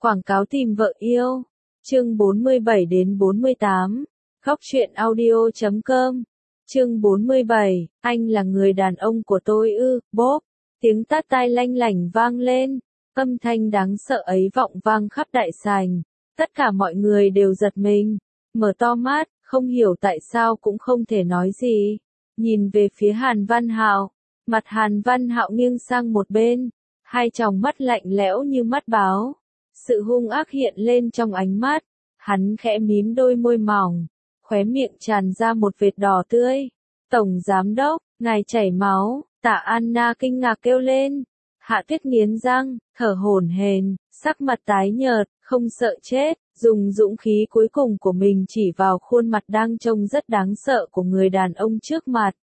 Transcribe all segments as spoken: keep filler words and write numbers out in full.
Quảng cáo tìm vợ yêu. Chương bốn mươi bảy đến bốn mươi tám. Góc truyện audio chấm com. Chương bốn mươi bảy, anh là người đàn ông của tôi ư? Bốp, tiếng tát tai lanh lảnh vang lên, âm thanh đáng sợ ấy vọng vang khắp đại sảnh. Tất cả mọi người đều giật mình, mở to mắt, không hiểu tại sao cũng không thể nói gì. Nhìn về phía Hàn Văn Hạo, mặt Hàn Văn Hạo nghiêng sang một bên, hai tròng mắt lạnh lẽo như mắt báo. Sự hung ác hiện lên trong ánh mắt, hắn khẽ mím đôi môi mỏng, khóe miệng tràn ra một vệt đỏ tươi. Tổng giám đốc, ngài chảy máu, Tạ Anna kinh ngạc kêu lên. Hạ Tuyết nghiến răng, thở hổn hển, sắc mặt tái nhợt, không sợ chết, dùng dũng khí cuối cùng của mình chỉ vào khuôn mặt đang trông rất đáng sợ của người đàn ông trước mặt.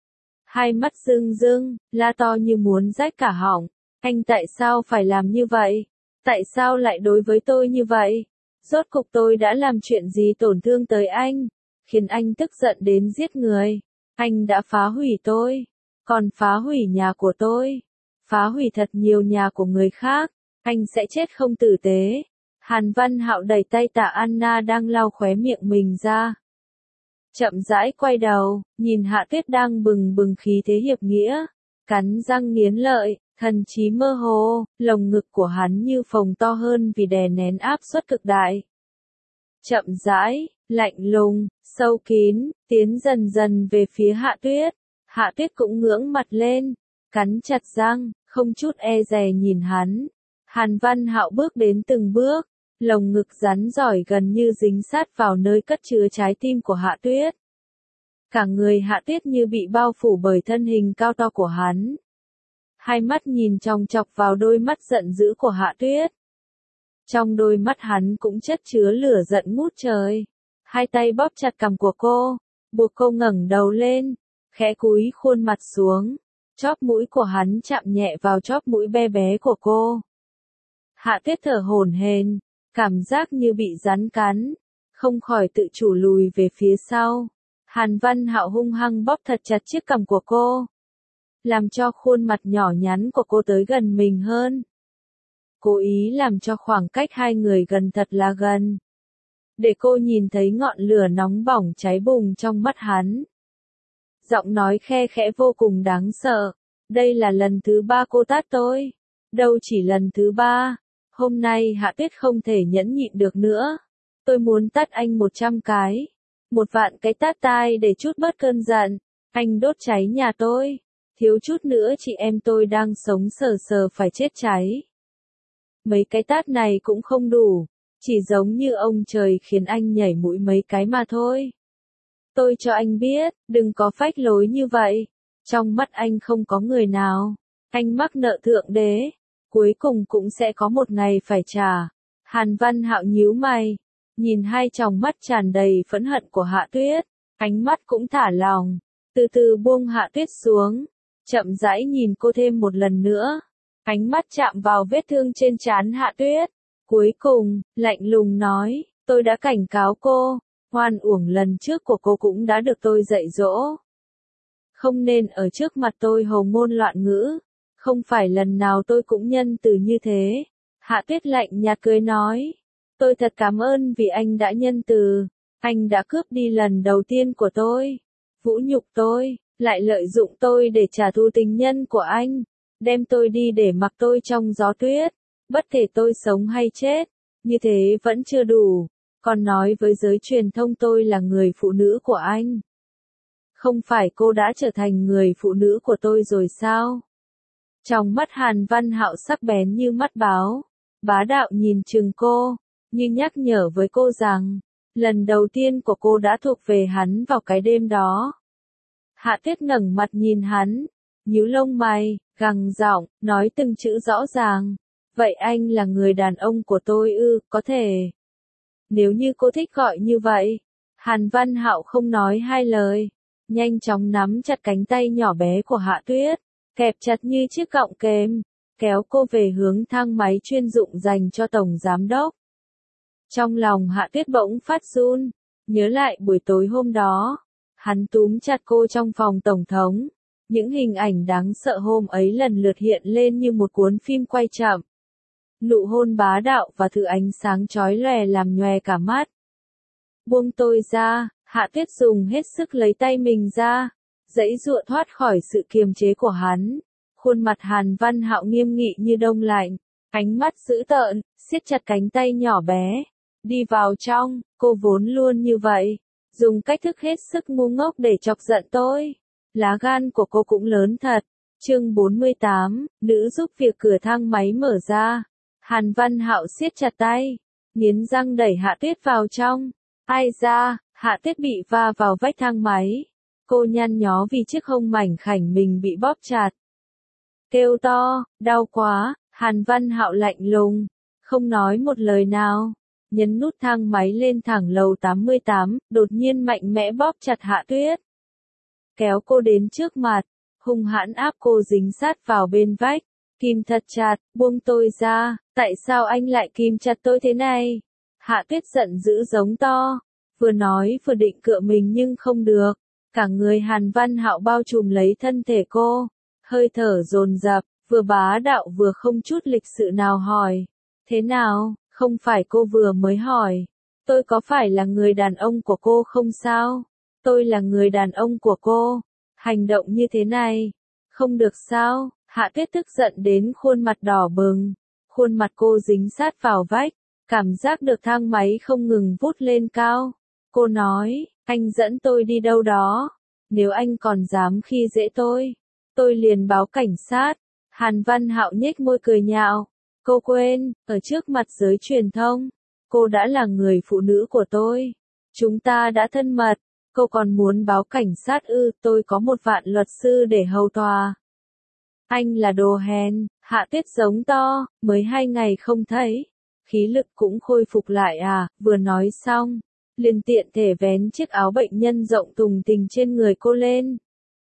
Hai mắt rưng rưng, la to như muốn rách cả họng. Anh tại sao phải làm như vậy? Tại sao lại đối với tôi như vậy? Rốt cục tôi đã làm chuyện gì tổn thương tới anh, khiến anh tức giận đến giết người? Anh đã phá hủy tôi, còn phá hủy nhà của tôi, phá hủy thật nhiều nhà của người khác. Anh sẽ chết không tử tế. Hàn Văn Hạo đẩy tay Tạ Anna đang lau khóe miệng mình ra. Chậm rãi quay đầu, nhìn Hạ Tuyết đang bừng bừng khí thế hiệp nghĩa, cắn răng nghiến lợi, thần trí mơ hồ, lồng ngực của hắn như phồng to hơn vì đè nén áp suất cực đại. Chậm rãi, lạnh lùng, sâu kín, tiến dần dần về phía Hạ Tuyết. Hạ Tuyết cũng ngưỡng mặt lên, cắn chặt răng, không chút e dè nhìn hắn. Hàn Văn Hạo bước đến từng bước, lồng ngực rắn giỏi gần như dính sát vào nơi cất chứa trái tim của Hạ Tuyết. Cả người Hạ Tuyết như bị bao phủ bởi thân hình cao to của hắn. Hai mắt nhìn chòng chọc vào đôi mắt giận dữ của Hạ Tuyết. Trong đôi mắt hắn cũng chất chứa lửa giận ngút trời. Hai tay bóp chặt cằm của cô, buộc cô ngẩng đầu lên, khẽ cúi khuôn mặt xuống. Chóp mũi của hắn chạm nhẹ vào chóp mũi bé bé của cô. Hạ Tuyết thở hổn hển, cảm giác như bị rắn cắn, không khỏi tự chủ lùi về phía sau. Hàn Văn Hạo hung hăng bóp thật chặt chiếc cằm của cô, làm cho khuôn mặt nhỏ nhắn của cô tới gần mình hơn. Cố ý làm cho khoảng cách hai người gần thật là gần, để cô nhìn thấy ngọn lửa nóng bỏng cháy bùng trong mắt hắn. Giọng nói khe khẽ vô cùng đáng sợ. Đây là lần thứ ba cô tát tôi. Đâu chỉ lần thứ ba. Hôm nay Hạ Tuyết không thể nhẫn nhịn được nữa. Tôi muốn tát anh một trăm cái. Một vạn cái tát tai để chút bớt cơn giận. Anh đốt cháy nhà tôi. Thiếu chút nữa chị em tôi đang sống sờ sờ phải chết cháy. Mấy cái tát này cũng không đủ. Chỉ giống như ông trời khiến anh nhảy mũi mấy cái mà thôi. Tôi cho anh biết, đừng có phách lối như vậy. Trong mắt anh không có người nào. Anh mắc nợ thượng đế. Cuối cùng cũng sẽ có một ngày phải trả. Hàn Văn Hạo nhíu mày. Nhìn hai tròng mắt tràn đầy phẫn hận của Hạ Tuyết. Ánh mắt cũng thả lòng. Từ từ buông Hạ Tuyết xuống. Chậm rãi nhìn cô thêm một lần nữa. Ánh mắt chạm vào vết thương trên trán Hạ Tuyết. Cuối cùng, lạnh lùng nói, tôi đã cảnh cáo cô. Oan uổng lần trước của cô cũng đã được tôi dạy dỗ. Không nên ở trước mặt tôi hồ ngôn loạn ngữ. Không phải lần nào tôi cũng nhân từ như thế. Hạ Tuyết lạnh nhạt cười nói. Tôi thật cảm ơn vì anh đã nhân từ. Anh đã cướp đi lần đầu tiên của tôi. Vũ nhục tôi, lại lợi dụng tôi để trả thù tình nhân của anh. Đem tôi đi để mặc tôi trong gió tuyết. Bất kể tôi sống hay chết. Như thế vẫn chưa đủ. Còn nói với giới truyền thông tôi là người phụ nữ của anh. Không phải cô đã trở thành người phụ nữ của tôi rồi sao? Trong mắt Hàn Văn Hạo sắc bén như mắt báo. Bá đạo nhìn chừng cô, như nhắc nhở với cô rằng, lần đầu tiên của cô đã thuộc về hắn vào cái đêm đó. Hạ Tuyết ngẩng mặt nhìn hắn, nhíu lông mày, gằn giọng, nói từng chữ rõ ràng. Vậy anh là người đàn ông của tôi ư? Có thể. Nếu như cô thích gọi như vậy. Hàn Văn Hạo không nói hai lời, nhanh chóng nắm chặt cánh tay nhỏ bé của Hạ Tuyết, kẹp chặt như chiếc cọng kềm, kéo cô về hướng thang máy chuyên dụng dành cho tổng giám đốc. Trong lòng Hạ Tuyết bỗng phát run, nhớ lại buổi tối hôm đó, hắn túm chặt cô trong phòng tổng thống. Những hình ảnh đáng sợ hôm ấy lần lượt hiện lên như một cuốn phim quay chậm. nụ hôn bá đạo và thứ ánh sáng chói lòe làm nhòe cả mắt. Buông tôi ra, Hạ Tuyết dùng hết sức lấy tay mình ra, giãy giụa thoát khỏi sự kiềm chế của hắn. Khuôn mặt Hàn Văn Hạo nghiêm nghị như đông lạnh, ánh mắt dữ tợn, siết chặt cánh tay nhỏ bé. Đi vào trong, cô vốn luôn như vậy, dùng cách thức hết sức ngu ngốc để chọc giận tôi. Lá gan của cô cũng lớn thật. Chương bốn mươi tám, nữ giúp việc cửa thang máy mở ra. Hàn Văn Hạo siết chặt tay, nghiến răng đẩy Hạ Tuyết vào trong. Ai ra, Hạ Tuyết bị va vào vách thang máy. Cô nhăn nhó vì chiếc hông mảnh khảnh mình bị bóp chặt. Kêu to, đau quá, Hàn Văn Hạo lạnh lùng, không nói một lời nào. Nhấn nút thang máy lên thẳng lầu tám mươi tám, đột nhiên mạnh mẽ bóp chặt Hạ Tuyết. Kéo cô đến trước mặt, hung hãn áp cô dính sát vào bên vách. Kìm thật chặt, buông tôi ra, tại sao anh lại kìm chặt tôi thế này? Hạ Tuyết giận dữ giống to, vừa nói vừa định cựa mình nhưng không được. Cả người Hàn Văn Hạo bao trùm lấy thân thể cô, hơi thở dồn dập, vừa bá đạo vừa không chút lịch sự nào hỏi. Thế nào, không phải cô vừa mới hỏi, tôi có phải là người đàn ông của cô không sao? Tôi là người đàn ông của cô, hành động như thế này, không được sao? Hạ Tuyết tức giận đến khuôn mặt đỏ bừng, khuôn mặt cô dính sát vào vách, cảm giác được thang máy không ngừng vút lên cao. Cô nói, anh dẫn tôi đi đâu đó, nếu anh còn dám khi dễ tôi, tôi liền báo cảnh sát. Hàn Văn Hạo nhếch môi cười nhạo, cô quên, ở trước mặt giới truyền thông, cô đã là người phụ nữ của tôi, chúng ta đã thân mật, cô còn muốn báo cảnh sát ư? Tôi có một vạn luật sư để hầu tòa. Anh là đồ hèn, Hạ Tuyết giống to, mới hai ngày không thấy, khí lực cũng khôi phục lại à? Vừa nói xong, liền tiện thể vén chiếc áo bệnh nhân rộng tùng tình trên người cô lên.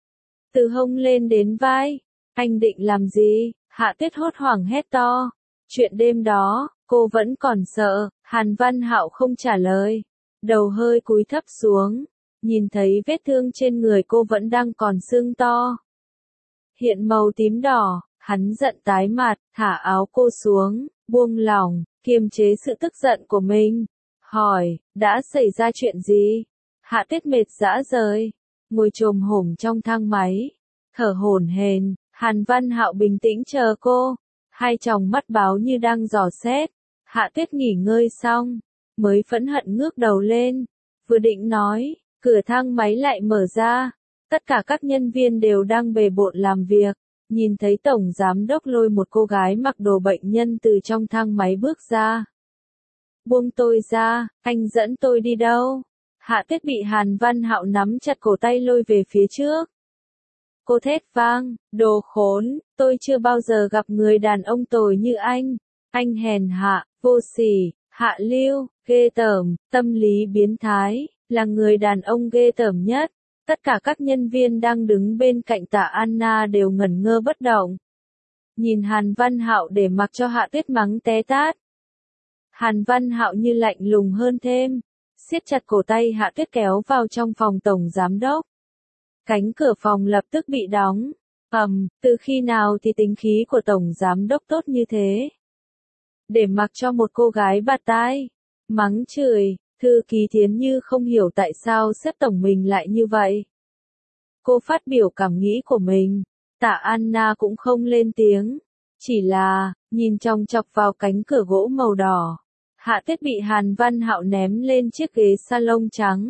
Từ hông lên đến vai, anh định làm gì? Hạ Tuyết hốt hoảng hét to. Chuyện đêm đó, cô vẫn còn sợ. Hàn Văn Hạo không trả lời, đầu hơi cúi thấp xuống, nhìn thấy vết thương trên người cô vẫn đang còn sưng to, hiện màu tím đỏ. Hắn giận tái mặt, thả áo cô xuống, buông lỏng, kiềm chế sự tức giận của mình. Hỏi, đã xảy ra chuyện gì? Hạ Tuyết mệt rã rời, ngồi chồm hổm trong thang máy, thở hổn hển. Hàn Văn Hạo bình tĩnh chờ cô, hai tròng mắt báo như đang dò xét. Hạ Tuyết nghỉ ngơi xong, mới phẫn hận ngước đầu lên, vừa định nói, cửa thang máy lại mở ra. Tất cả các nhân viên đều đang bề bộn làm việc, nhìn thấy tổng giám đốc lôi một cô gái mặc đồ bệnh nhân từ trong thang máy bước ra. Buông tôi ra, anh dẫn tôi đi đâu? Hạ Tuyết bị Hàn Văn Hạo nắm chặt cổ tay lôi về phía trước. Cô thét vang, đồ khốn, tôi chưa bao giờ gặp người đàn ông tồi như anh. Anh hèn hạ, vô sỉ, hạ lưu, ghê tởm, tâm lý biến thái, là người đàn ông ghê tởm nhất. Tất cả các nhân viên đang đứng bên cạnh Tạ Anna đều ngẩn ngơ bất động. Nhìn Hàn Văn Hạo để mặc cho Hạ Tuyết mắng té tát. Hàn Văn Hạo như lạnh lùng hơn thêm, siết chặt cổ tay Hạ Tuyết kéo vào trong phòng tổng giám đốc. Cánh cửa phòng lập tức bị đóng. Ầm, từ khi nào thì tính khí của tổng giám đốc tốt như thế? Để mặc cho một cô gái bạt tai, mắng chửi. Thư ký Thiến Như không hiểu tại sao sếp tổng mình lại như vậy. Cô phát biểu cảm nghĩ của mình, Tạ Anna cũng không lên tiếng, chỉ là, nhìn chòng chọc vào cánh cửa gỗ màu đỏ. Hạ Tuyết bị Hàn Văn Hạo ném lên chiếc ghế salon trắng.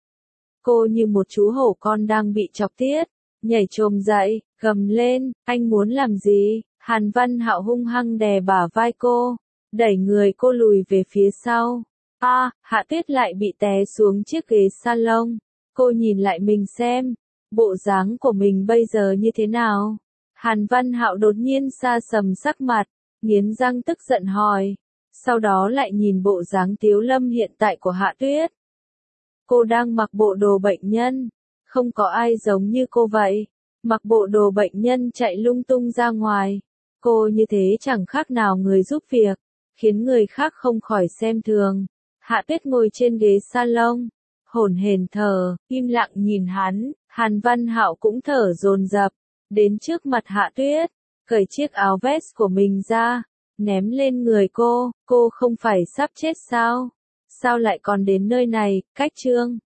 Cô như một chú hổ con đang bị chọc tiết, nhảy chồm dậy, gầm lên, anh muốn làm gì? Hàn Văn Hạo hung hăng đè bả vai cô, đẩy người cô lùi về phía sau. A, à, Hạ Tuyết lại bị té xuống chiếc ghế salon. Cô nhìn lại mình xem, bộ dáng của mình bây giờ như thế nào? Hàn Văn Hạo đột nhiên sa sầm sắc mặt, nghiến răng tức giận hỏi. Sau đó lại nhìn bộ dáng tiếu lâm hiện tại của Hạ Tuyết. Cô đang mặc bộ đồ bệnh nhân, không có ai giống như cô vậy. Mặc bộ đồ bệnh nhân chạy lung tung ra ngoài. Cô như thế chẳng khác nào người giúp việc, khiến người khác không khỏi xem thường. Hạ Tuyết ngồi trên ghế salon, hổn hển thở, im lặng nhìn hắn. Hàn Văn Hạo cũng thở dồn dập, đến trước mặt Hạ Tuyết, cởi chiếc áo vest của mình ra, ném lên người cô, cô không phải sắp chết sao? Sao lại còn đến nơi này, cách Trương